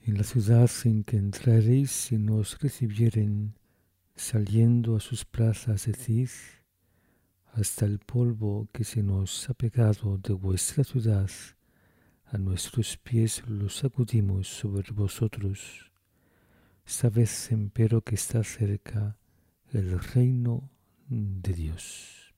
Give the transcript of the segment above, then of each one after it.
En la ciudad en que entraréis, si no os recibieren, saliendo a sus plazas, decid: hasta el polvo que se nos ha pegado de vuestra ciudad, a nuestros pies lo sacudimos sobre vosotros. Sabed, empero, que está cerca el reino de Dios.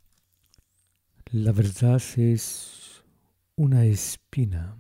La verdad es una espina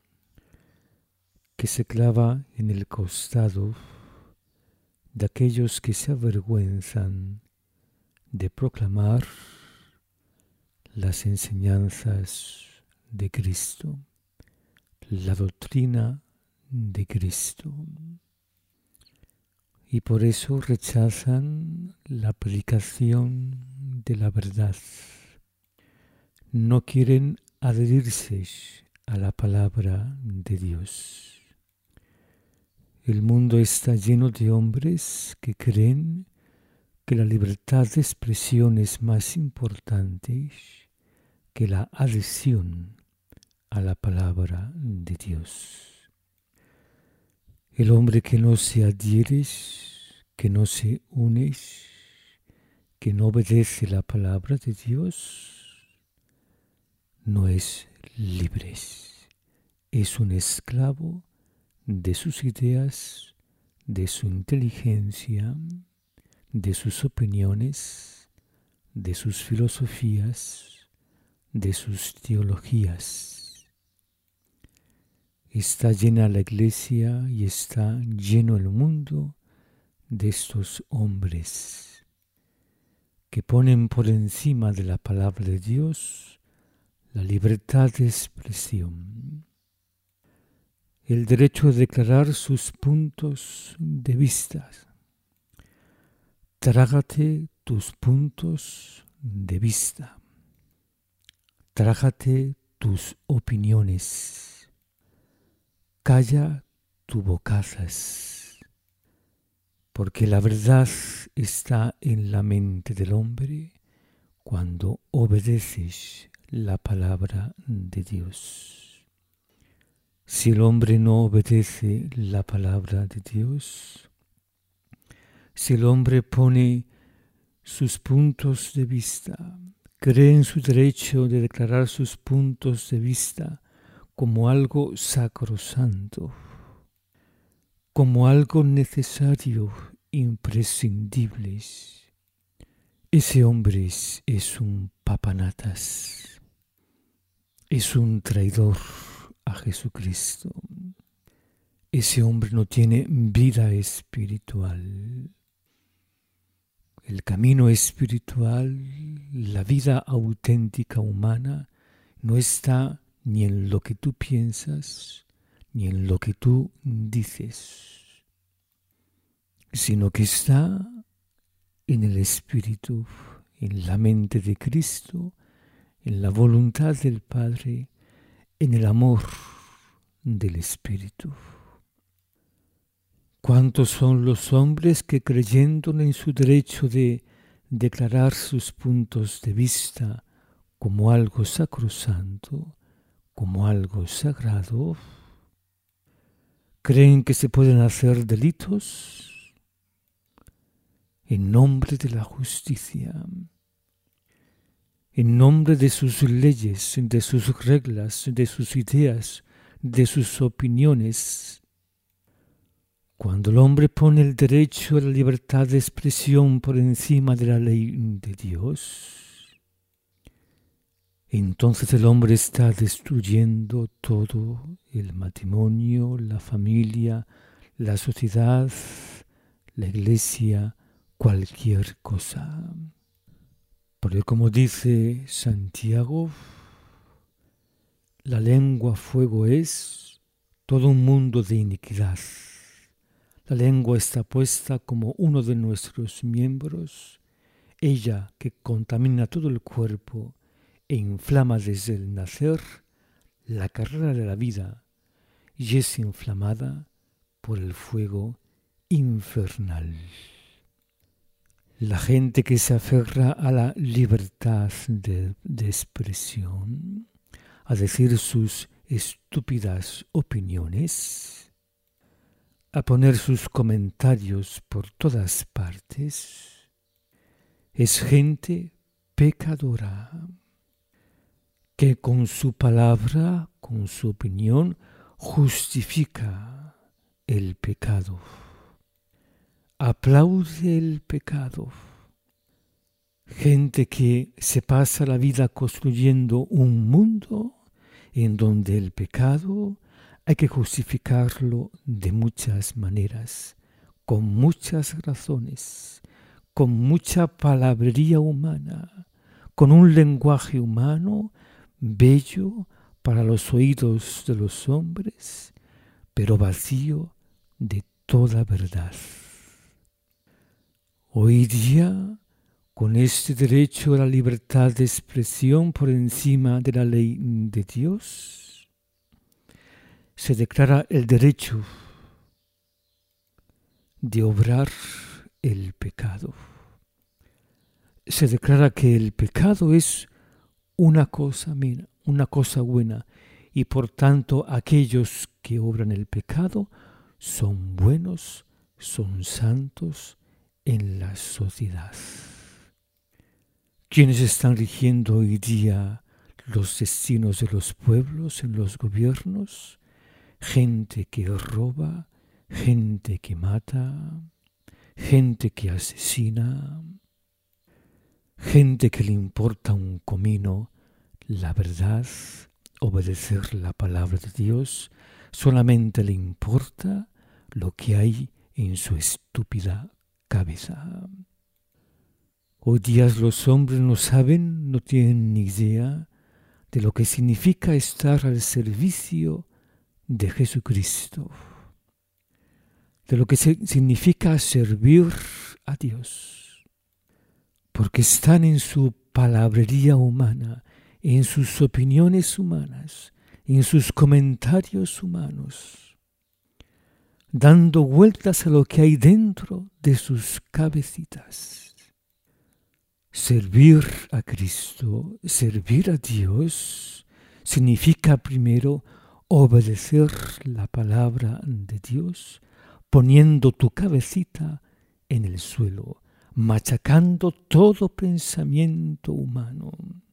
que se clava en el costado de aquellos que se avergüenzan de proclamar las enseñanzas de Cristo, la doctrina de Cristo. Y por eso rechazan la predicación de la verdad. No quieren adherirse a la palabra de Dios. El mundo está lleno de hombres que creen que la libertad de expresión es más importante que la adhesión a la palabra de Dios. El hombre que no se adhiere, que no se une, que no obedece la palabra de Dios, no es libre. Es un esclavo de sus ideas, de su inteligencia, de sus opiniones, de sus filosofías, de sus teologías. Está llena la iglesia y está lleno el mundo de estos hombres que ponen por encima de la palabra de Dios la libertad de expresión, el derecho de declarar sus puntos de vista. Trágate tus puntos de vista. Trágate tus opiniones. Calla tu bocazas. Porque la verdad está en la mente del hombre cuando obedeces la palabra de Dios. Si el hombre no obedece la palabra de Dios, si el hombre pone sus puntos de vista, cree en su derecho de declarar sus puntos de vista como algo sacrosanto, como algo necesario, imprescindible, ese hombre es un papanatas, es un traidor a Jesucristo. Ese hombre no tiene vida espiritual. El camino espiritual, la vida auténtica humana, no está ni en lo que tú piensas, ni en lo que tú dices, sino que está en el Espíritu, en la mente de Cristo, en la voluntad del Padre, en el amor del Espíritu. ¿Cuántos son los hombres que, creyendo en su derecho de declarar sus puntos de vista como algo sacrosanto, como algo sagrado, creen que se pueden hacer delitos en nombre de la justicia, en nombre de sus leyes, de sus reglas, de sus ideas, de sus opiniones? Cuando el hombre pone el derecho a la libertad de expresión por encima de la ley de Dios, entonces el hombre está destruyendo todo: el matrimonio, la familia, la sociedad, la iglesia, cualquier cosa. Porque como dice Santiago, la lengua fuego es, todo un mundo de iniquidad. La lengua está puesta como uno de nuestros miembros, ella que contamina todo el cuerpo e inflama desde el nacer la carrera de la vida, y es inflamada por el fuego infernal. La gente que se aferra a la libertad de expresión, a decir sus estúpidas opiniones, a poner sus comentarios por todas partes, es gente pecadora, que con su palabra, con su opinión, justifica el pecado, aplaude el pecado. Gente que se pasa la vida construyendo un mundo en donde el pecado hay que justificarlo de muchas maneras, con muchas razones, con mucha palabrería humana, con un lenguaje humano bello para los oídos de los hombres, pero vacío de toda verdad. Hoy día, con este derecho a la libertad de expresión por encima de la ley de Dios, se declara el derecho de obrar el pecado. Se declara que el pecado es una cosa buena, y por tanto aquellos que obran el pecado son buenos, son santos en la sociedad. ¿Quiénes están rigiendo hoy día los destinos de los pueblos en los gobiernos? Gente que roba, gente que mata, gente que asesina, gente que le importa un comino la verdad, obedecer la palabra de Dios, solamente le importa lo que hay en su estúpida cabeza. Hoy día los hombres no saben, no tienen ni idea de lo que significa estar al servicio de Jesucristo, de lo que significa servir a Dios, porque están en su palabrería humana, en sus opiniones humanas, en sus comentarios humanos, dando vueltas a lo que hay dentro de sus cabecitas. Servir a Cristo, servir a Dios, significa primero obedecer la palabra de Dios, poniendo tu cabecita en el suelo, machacando todo pensamiento humano,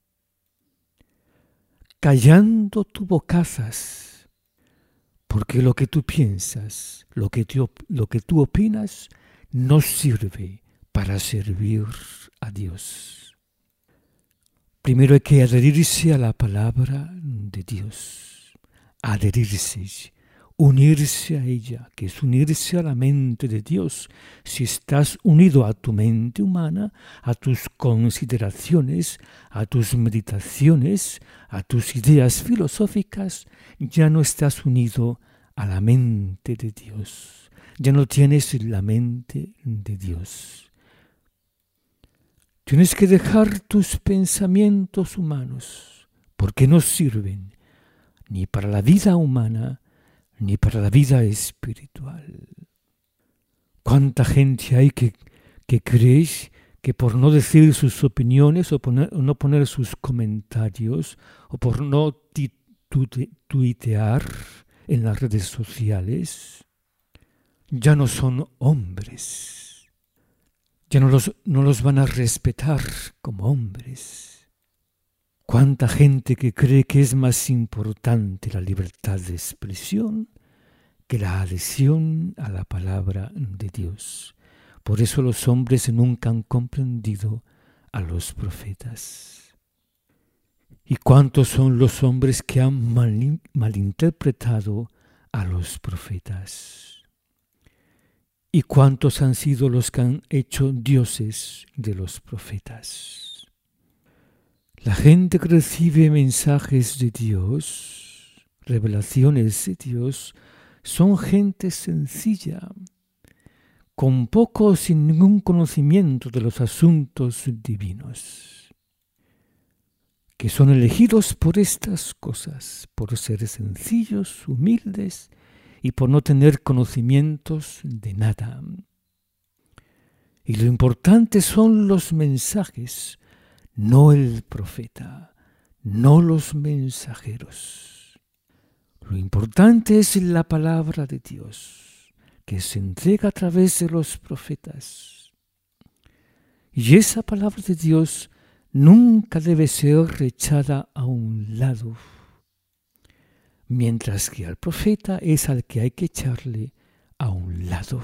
callando tu bocazas, porque lo que tú piensas, lo que tú opinas, no sirve para servir a Dios. Primero hay que adherirse a la palabra de Dios, adherirse, unirse a ella, que es unirse a la mente de Dios. Si estás unido a tu mente humana, a tus consideraciones, a tus meditaciones, a tus ideas filosóficas, ya no estás unido a la mente de Dios. Ya no tienes la mente de Dios. Tienes que dejar tus pensamientos humanos, porque no sirven ni para la vida humana, ni para la vida espiritual. ¿Cuánta gente hay que cree que por no decir sus opiniones o no poner sus comentarios o por no tuitear en las redes sociales, ya no son hombres? Ya no los van a respetar como hombres. ¿Cuánta gente que cree que es más importante la libertad de expresión que la adhesión a la palabra de Dios? Por eso los hombres nunca han comprendido a los profetas. ¿Y cuántos son los hombres que han malinterpretado a los profetas? ¿Y cuántos han sido los que han hecho dioses de los profetas? La gente que recibe mensajes de Dios, revelaciones de Dios, son gente sencilla, con poco o sin ningún conocimiento de los asuntos divinos, que son elegidos por estas cosas, por ser sencillos, humildes y por no tener conocimientos de nada. Y lo importante son los mensajes, no el profeta, no los mensajeros. Lo importante es la palabra de Dios. que se entrega a través de los profetas. Y esa palabra de Dios nunca debe ser echada a un lado, mientras que al profeta es al que hay que echarle a un lado.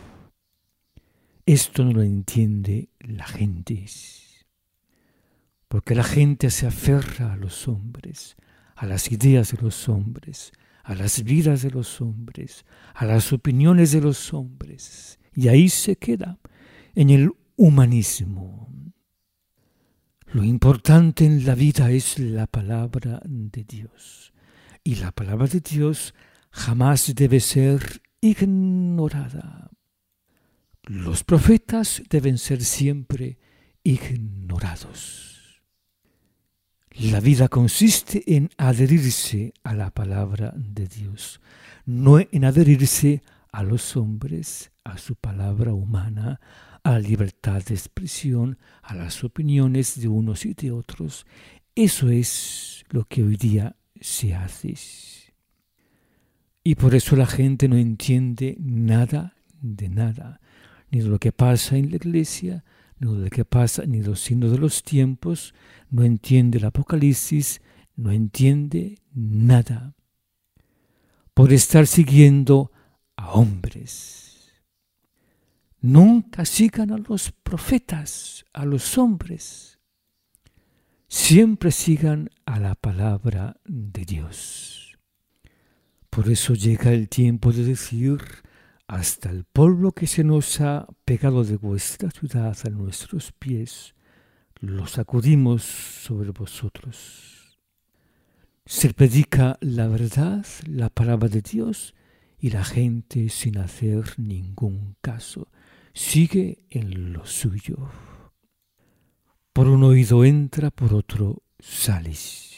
Esto no lo entiende la gente, porque la gente se aferra a los hombres, a las ideas de los hombres, a las vidas de los hombres, a las opiniones de los hombres, y ahí se queda, en el humanismo. Lo importante en la vida es la palabra de Dios, y la palabra de Dios jamás debe ser ignorada. Los profetas deben ser siempre ignorados. La vida consiste en adherirse a la palabra de Dios, no en adherirse a los hombres, a su palabra humana, a la libertad de expresión, a las opiniones de unos y de otros. Eso es lo que hoy día se hace. Y por eso la gente no entiende nada de nada, ni de lo que pasa en la iglesia, ni de lo que pasa, ni de los signos de los tiempos, no entiende el Apocalipsis, no entiende nada, por estar siguiendo a hombres. Nunca sigan a los profetas, a los hombres. Siempre sigan a la palabra de Dios. Por eso llega el tiempo de decir: hasta el polvo que se nos ha pegado de vuestra ciudad a nuestros pies, lo sacudimos sobre vosotros. Se predica la verdad, la palabra de Dios, y la gente, sin hacer ningún caso, sigue en lo suyo. Por un oído entra, por otro sale.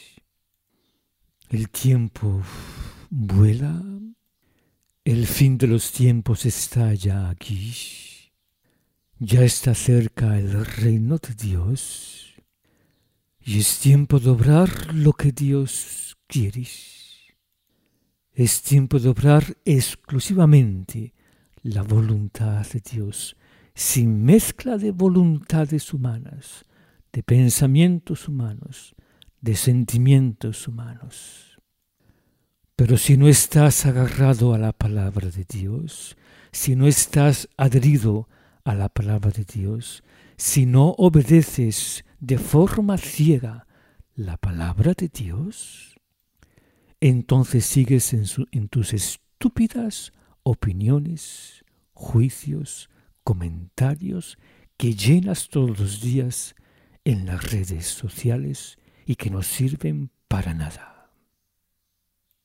El tiempo vuela. El fin de los tiempos está ya aquí. Ya está cerca el reino de Dios. Y es tiempo de obrar lo que Dios quiere. Es tiempo de obrar exclusivamente la voluntad de Dios, sin mezcla de voluntades humanas, de pensamientos humanos, de sentimientos humanos. Pero si no estás agarrado a la palabra de Dios, si no estás adherido a la palabra de Dios, si no obedeces de forma ciega la palabra de Dios, entonces sigues en tus estúpidas opiniones, juicios, comentarios que llenas todos los días en las redes sociales y que no sirven para nada.